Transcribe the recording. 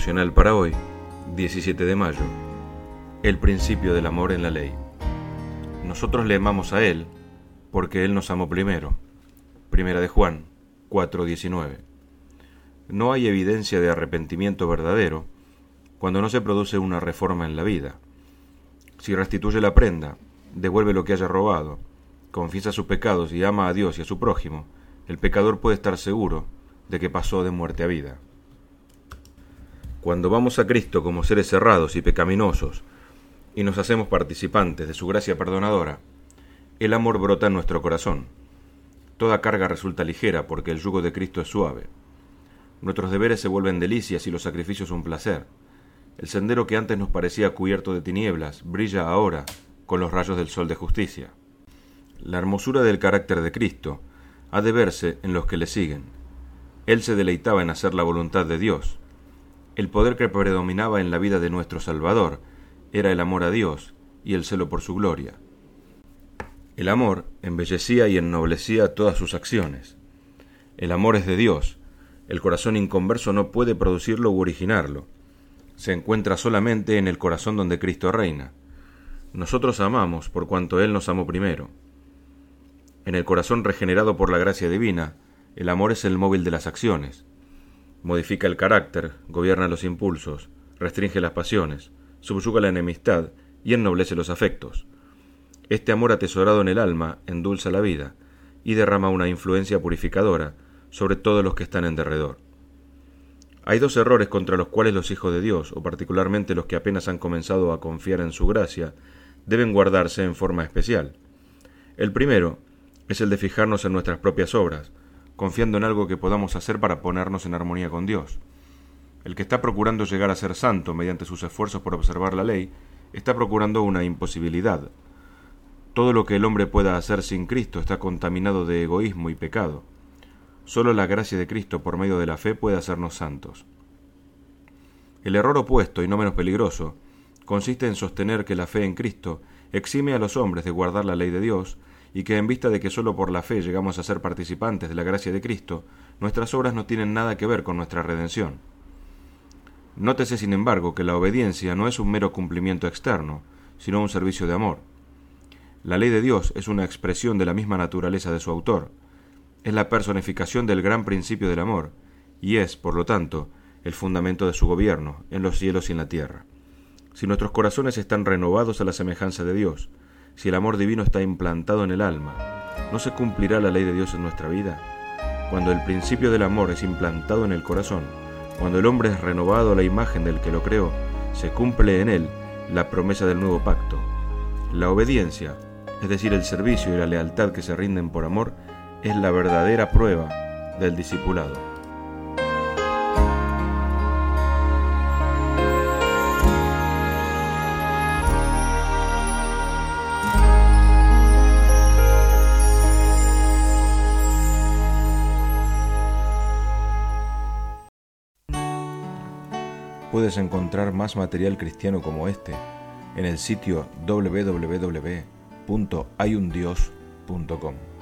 devocional para hoy, 17 de mayo. El principio del amor en la ley. Nosotros le amamos a Él porque Él nos amó primero. Primera de Juan 4:19. No hay evidencia de arrepentimiento verdadero cuando no se produce una reforma en la vida. Si restituye la prenda, devuelve lo que haya robado, confiesa sus pecados y ama a Dios y a su prójimo, el pecador puede estar seguro de que pasó de muerte a vida. Cuando vamos a Cristo como seres errados y pecaminosos y nos hacemos participantes de su gracia perdonadora, el amor brota en nuestro corazón. Toda carga resulta ligera porque el yugo de Cristo es suave. Nuestros deberes se vuelven delicias y los sacrificios un placer. El sendero que antes nos parecía cubierto de tinieblas brilla ahora con los rayos del sol de justicia. La hermosura del carácter de Cristo ha de verse en los que le siguen. Él se deleitaba en hacer la voluntad de Dios. El poder que predominaba en la vida de nuestro Salvador era el amor a Dios y el celo por su gloria. El amor embellecía y ennoblecía todas sus acciones. El amor es de Dios. El corazón inconverso no puede producirlo u originarlo. Se encuentra solamente en el corazón donde Cristo reina. Nosotros amamos por cuanto Él nos amó primero. En el corazón regenerado por la gracia divina, el amor es el móvil de las acciones. Modifica el carácter, gobierna los impulsos, restringe las pasiones, subyuga la enemistad y ennoblece los afectos. Este amor atesorado en el alma endulza la vida y derrama una influencia purificadora sobre todos los que están en derredor. Hay dos errores contra los cuales los hijos de Dios, o particularmente los que apenas han comenzado a confiar en su gracia, deben guardarse en forma especial. El primero es el de fijarnos en nuestras propias obras, confiando en algo que podamos hacer para ponernos en armonía con Dios. El que está procurando llegar a ser santo mediante sus esfuerzos por observar la ley, está procurando una imposibilidad. Todo lo que el hombre pueda hacer sin Cristo está contaminado de egoísmo y pecado. Solo la gracia de Cristo por medio de la fe puede hacernos santos. El error opuesto, y no menos peligroso, consiste en sostener que la fe en Cristo exime a los hombres de guardar la ley de Dios, y que en vista de que solo por la fe llegamos a ser participantes de la gracia de Cristo, nuestras obras no tienen nada que ver con nuestra redención. Nótese, sin embargo, que la obediencia no es un mero cumplimiento externo, sino un servicio de amor. La ley de Dios es una expresión de la misma naturaleza de su autor, es la personificación del gran principio del amor, y es, por lo tanto, el fundamento de su gobierno, en los cielos y en la tierra. Si nuestros corazones están renovados a la semejanza de Dios, si el amor divino está implantado en el alma, ¿no se cumplirá la ley de Dios en nuestra vida? Cuando el principio del amor es implantado en el corazón, cuando el hombre es renovado a la imagen del que lo creó, se cumple en él la promesa del nuevo pacto. La obediencia, es decir, el servicio y la lealtad que se rinden por amor, es la verdadera prueba del discipulado. Puedes encontrar más material cristiano como este en el sitio www.hayundios.com.